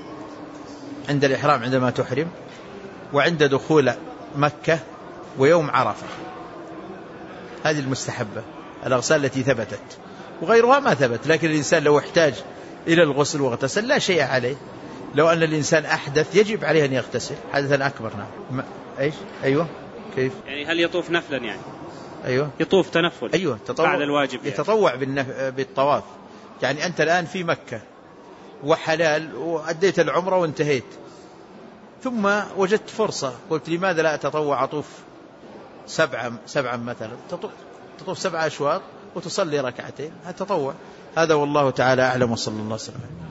عندما تحرم، وعند دخول مكة، ويوم عرفة. هذه المستحبة، الأغسال التي ثبتت، وغيرها ما ثبت. لكن الإنسان لو احتاج إلى الغسل واغتسل لا شيء عليه. لو أن الإنسان أحدث يجب عليه أن يغتسل حدثا أكبر. نعم. إيش؟ أيوة. كيف؟ يعني هل يطوف نفلا يعني؟ أيوة. يطوف تنفل. أيوة. بعد الواجب يعني. يتطوع بالطواف. يعني أنت الآن في مكة وحلال وأديت العمرة وانتهيت، ثم وجدت فرصة، قلت لماذا لا أتطوع أطوف 7 مثلا، تطوف 7 أشواط وتصلي ركعتين. هذا تطوع. هذا والله تعالى أعلم، وصلى الله عليه وسلم.